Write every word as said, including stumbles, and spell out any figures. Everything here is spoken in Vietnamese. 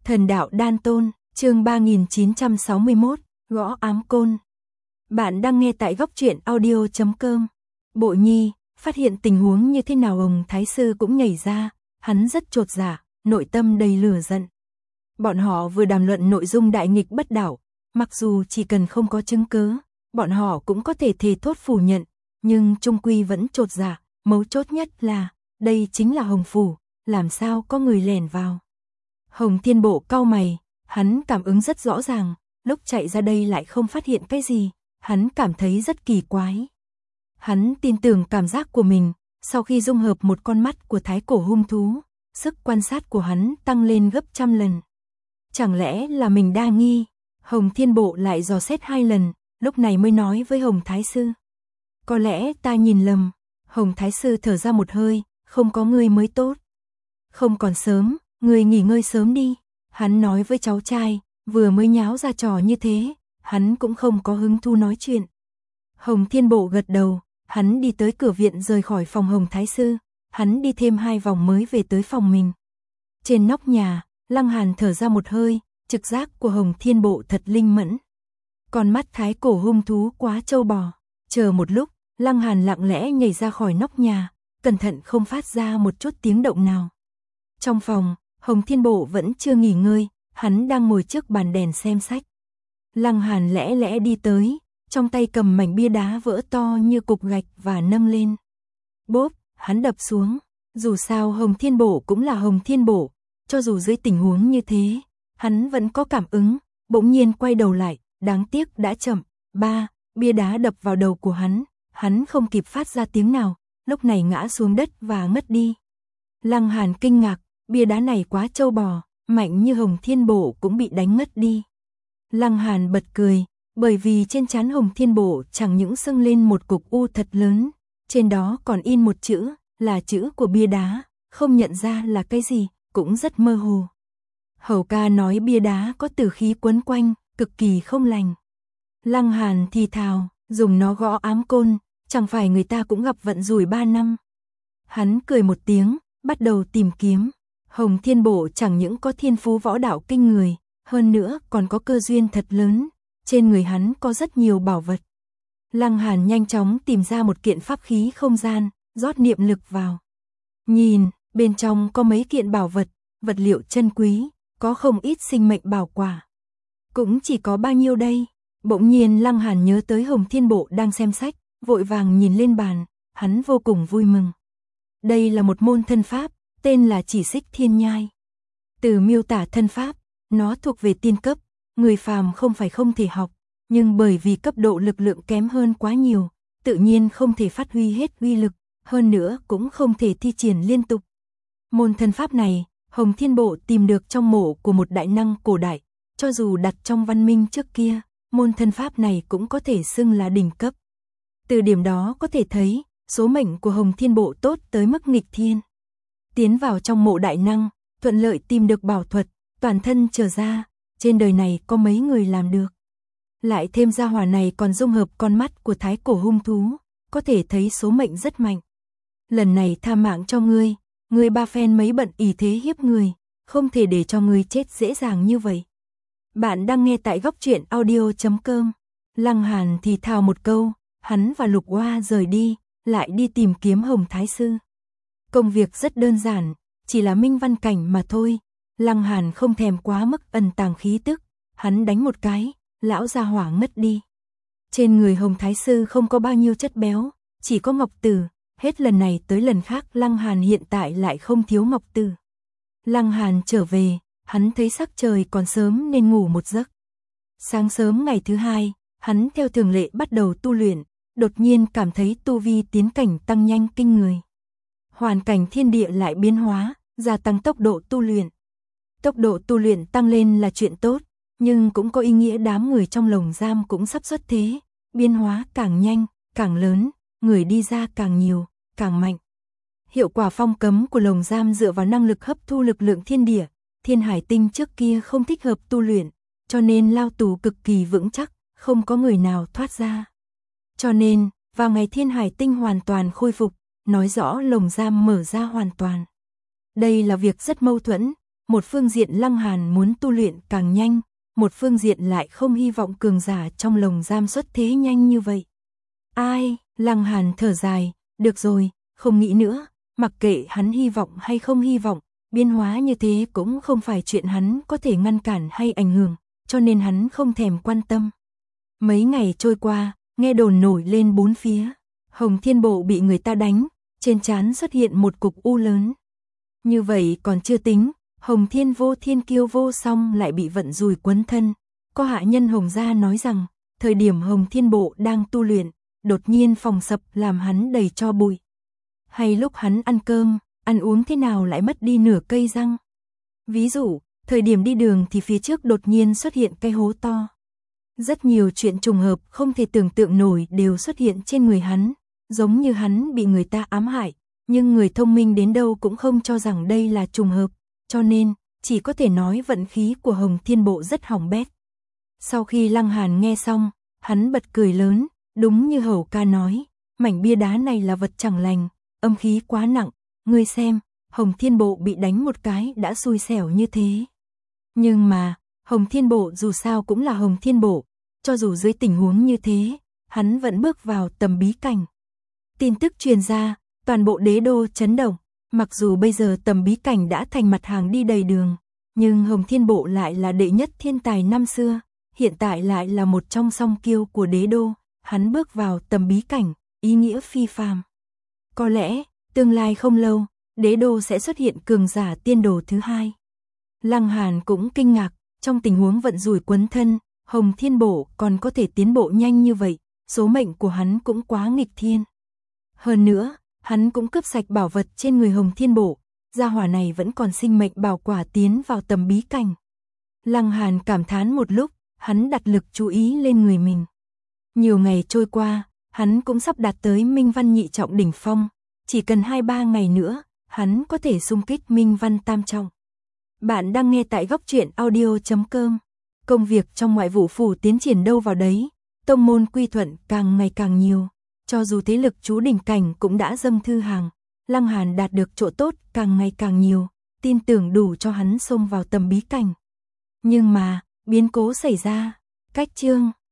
Thần đạo đan tôn, chương ba nghìn chín trăm sáu mươi mốt, gõ ám côn. Bạn đang nghe tại góc truyện audio chấm com. Bộ Nhi, phát hiện tình huống như thế nào Hồng Thái Sư cũng nhảy ra, hắn rất chột dạ, nội tâm đầy lửa giận. Bọn họ vừa đàm luận nội dung đại nghịch bất đạo, mặc dù chỉ cần không có chứng cứ, bọn họ cũng có thể thề thốt phủ nhận, nhưng chung quy vẫn chột dạ, mấu chốt nhất là, đây chính là Hồng Phủ, làm sao có người lẻn vào. Hồng Thiên Bộ cau mày, hắn cảm ứng rất rõ ràng, lúc chạy ra đây lại không phát hiện cái gì, hắn cảm thấy rất kỳ quái. Hắn tin tưởng cảm giác của mình, sau khi dung hợp một con mắt của thái cổ hung thú, sức quan sát của hắn tăng lên gấp trăm lần. Chẳng lẽ là mình đa nghi? Hồng Thiên Bộ lại dò xét hai lần, lúc này mới nói với Hồng Thái Sư. Có lẽ ta nhìn lầm. Hồng Thái Sư thở ra một hơi, không có ngươi mới tốt. Không còn sớm, ngươi nghỉ ngơi sớm đi. Hắn nói với cháu trai, vừa mới nháo ra trò như thế, hắn cũng không có hứng thú nói chuyện. Hồng Thiên Bộ gật đầu, hắn đi tới cửa viện rời khỏi phòng Hồng Thái Sư, hắn đi thêm hai vòng mới về tới phòng mình. Trên nóc nhà, Lăng Hàn thở ra một hơi, trực giác của Hồng Thiên Bộ thật linh mẫn. Con mắt thái cổ hung thú quá trâu bò. Chờ một lúc, Lăng Hàn lặng lẽ nhảy ra khỏi nóc nhà, cẩn thận không phát ra một chút tiếng động nào. Trong phòng, Hồng Thiên Bộ vẫn chưa nghỉ ngơi, hắn đang ngồi trước bàn đèn xem sách. Lăng Hàn lẽ lẽ đi tới, trong tay cầm mảnh bia đá vỡ to như cục gạch và nâng lên. Bốp, hắn đập xuống, dù sao Hồng Thiên Bộ cũng là Hồng Thiên Bộ, cho dù dưới tình huống như thế, hắn vẫn có cảm ứng, bỗng nhiên quay đầu lại, đáng tiếc đã chậm. Ba, bia đá đập vào đầu của hắn, hắn không kịp phát ra tiếng nào, lúc này ngã xuống đất và ngất đi. Lăng Hàn kinh ngạc, bia đá này quá trâu bò, mạnh như Hồng Thiên Bộ cũng bị đánh ngất đi. Lăng Hàn bật cười, bởi vì trên trán Hồng Thiên Bộ chẳng những sưng lên một cục u thật lớn, trên đó còn in một chữ, là chữ của bia đá, không nhận ra là cái gì, cũng rất mơ hồ. Hầu ca nói bia đá có tử khí quấn quanh, cực kỳ không lành. Lăng Hàn thì thào, dùng nó gõ ám côn, chẳng phải người ta cũng gặp vận rủi ba năm. Hắn cười một tiếng, bắt đầu tìm kiếm. Hồng Thiên Bộ chẳng những có thiên phú võ đạo kinh người, hơn nữa còn có cơ duyên thật lớn, trên người hắn có rất nhiều bảo vật. Lăng Hàn nhanh chóng tìm ra một kiện pháp khí không gian, rót niệm lực vào. Nhìn, bên trong có mấy kiện bảo vật, vật liệu chân quý, có không ít sinh mệnh bảo quả. Cũng chỉ có bao nhiêu đây? Bỗng nhiên Lăng Hàn nhớ tới Hồng Thiên Bộ đang xem sách, vội vàng nhìn lên bàn, hắn vô cùng vui mừng. Đây là một môn thân pháp, tên là Chỉ Xích Thiên Nhai. Từ miêu tả thân pháp, nó thuộc về tiên cấp, người phàm không phải không thể học, nhưng bởi vì cấp độ lực lượng kém hơn quá nhiều, tự nhiên không thể phát huy hết uy lực, hơn nữa cũng không thể thi triển liên tục. Môn thân pháp này, Hồng Thiên Bộ tìm được trong mộ của một đại năng cổ đại, cho dù đặt trong văn minh trước kia, môn thân pháp này cũng có thể xưng là đỉnh cấp. Từ điểm đó có thể thấy, số mệnh của Hồng Thiên Bộ tốt tới mức nghịch thiên. Tiến vào trong mộ đại năng, thuận lợi tìm được bảo thuật, toàn thân trở ra, trên đời này có mấy người làm được. Lại thêm gia hỏa này còn dung hợp con mắt của thái cổ hung thú, có thể thấy số mệnh rất mạnh. Lần này tha mạng cho ngươi, ngươi ba phen mấy bận ỷ thế hiếp người, không thể để cho ngươi chết dễ dàng như vậy. Bạn đang nghe tại góc truyện audio chấm com. Lăng Hàn thì thào một câu, hắn và Lục Oa rời đi, lại đi tìm kiếm Hồng Thái Sư. Công việc rất đơn giản, chỉ là minh văn cảnh mà thôi. Lăng Hàn không thèm quá mức ẩn tàng khí tức, hắn đánh một cái, lão gia hỏa ngất đi. Trên người Hồng Thái Sư không có bao nhiêu chất béo, chỉ có ngọc tử, hết lần này tới lần khác Lăng Hàn hiện tại lại không thiếu ngọc tử. Lăng Hàn trở về, hắn thấy sắc trời còn sớm nên ngủ một giấc. Sáng sớm ngày thứ hai, hắn theo thường lệ bắt đầu tu luyện, đột nhiên cảm thấy tu vi tiến cảnh tăng nhanh kinh người. Hoàn cảnh thiên địa lại biến hóa, gia tăng tốc độ tu luyện. Tốc độ tu luyện tăng lên là chuyện tốt, nhưng cũng có ý nghĩa đám người trong lồng giam cũng sắp xuất thế, biến hóa càng nhanh, càng lớn, người đi ra càng nhiều, càng mạnh. Hiệu quả phong cấm của lồng giam dựa vào năng lực hấp thu lực lượng thiên địa, Thiên Hải Tinh trước kia không thích hợp tu luyện, cho nên lao tù cực kỳ vững chắc, không có người nào thoát ra. Cho nên, vào ngày Thiên Hải Tinh hoàn toàn khôi phục, nói rõ lồng giam mở ra hoàn toàn. Đây là việc rất mâu thuẫn, một phương diện Lăng Hàn muốn tu luyện càng nhanh, một phương diện lại không hy vọng cường giả trong lồng giam xuất thế nhanh như vậy. Ai, Lăng Hàn thở dài, được rồi, không nghĩ nữa, mặc kệ hắn hy vọng hay không hy vọng, biến hóa như thế cũng không phải chuyện hắn có thể ngăn cản hay ảnh hưởng, cho nên hắn không thèm quan tâm. Mấy ngày trôi qua, nghe đồn nổi lên bốn phía, Hồng Thiên Bộ bị người ta đánh, trên trán xuất hiện một cục u lớn. Như vậy còn chưa tính, Hồng Thiên Vô Thiên Kiêu Vô Song lại bị vận rùi quấn thân. Có hạ nhân Hồng gia nói rằng, thời điểm Hồng Thiên Bộ đang tu luyện, đột nhiên phòng sập làm hắn đầy tro bụi. Hay lúc hắn ăn cơm, ăn uống thế nào lại mất đi nửa cây răng. Ví dụ, thời điểm đi đường thì phía trước đột nhiên xuất hiện cái hố to. Rất nhiều chuyện trùng hợp không thể tưởng tượng nổi đều xuất hiện trên người hắn, giống như hắn bị người ta ám hại, nhưng người thông minh đến đâu cũng không cho rằng đây là trùng hợp, cho nên chỉ có thể nói vận khí của Hồng Thiên Bộ rất hỏng bét. Sau khi Lăng Hàn nghe xong, hắn bật cười lớn, đúng như Hầu ca nói, mảnh bia đá này là vật chẳng lành, âm khí quá nặng, ngươi xem, Hồng Thiên Bộ bị đánh một cái đã xui xẻo như thế. Nhưng mà, Hồng Thiên Bộ dù sao cũng là Hồng Thiên Bộ, cho dù dưới tình huống như thế, hắn vẫn bước vào tầm bí cảnh. Tin tức truyền ra, toàn bộ đế đô chấn động, mặc dù bây giờ tầm bí cảnh đã thành mặt hàng đi đầy đường, nhưng Hồng Thiên Bộ lại là đệ nhất thiên tài năm xưa, hiện tại lại là một trong song kiêu của đế đô, hắn bước vào tầm bí cảnh, ý nghĩa phi phàm. Có lẽ, tương lai không lâu, đế đô sẽ xuất hiện cường giả tiên đồ thứ hai. Lăng Hàn cũng kinh ngạc, trong tình huống vận rủi quấn thân, Hồng Thiên Bộ còn có thể tiến bộ nhanh như vậy, số mệnh của hắn cũng quá nghịch thiên. Hơn nữa, hắn cũng cướp sạch bảo vật trên người Hồng Thiên Bộ, gia hỏa này vẫn còn sinh mệnh bảo quả tiến vào tầm bí cảnh. Lăng Hàn cảm thán một lúc, hắn đặt lực chú ý lên người mình. Nhiều ngày trôi qua, hắn cũng sắp đạt tới Minh Văn nhị trọng đỉnh phong, chỉ cần hai ba ngày nữa, hắn có thể xung kích Minh Văn tam trọng. Bạn đang nghe tại góc truyện audio chấm com. Công việc trong ngoại vụ phủ tiến triển đâu vào đấy, tông môn quy thuận càng ngày càng nhiều, cho dù thế lực chú đỉnh cảnh cũng đã dâng thư hàng, Lăng Hàn đạt được chỗ tốt càng ngày càng nhiều, tin tưởng đủ cho hắn xông vào tầm bí cảnh. Nhưng mà, biến cố xảy ra, cách chương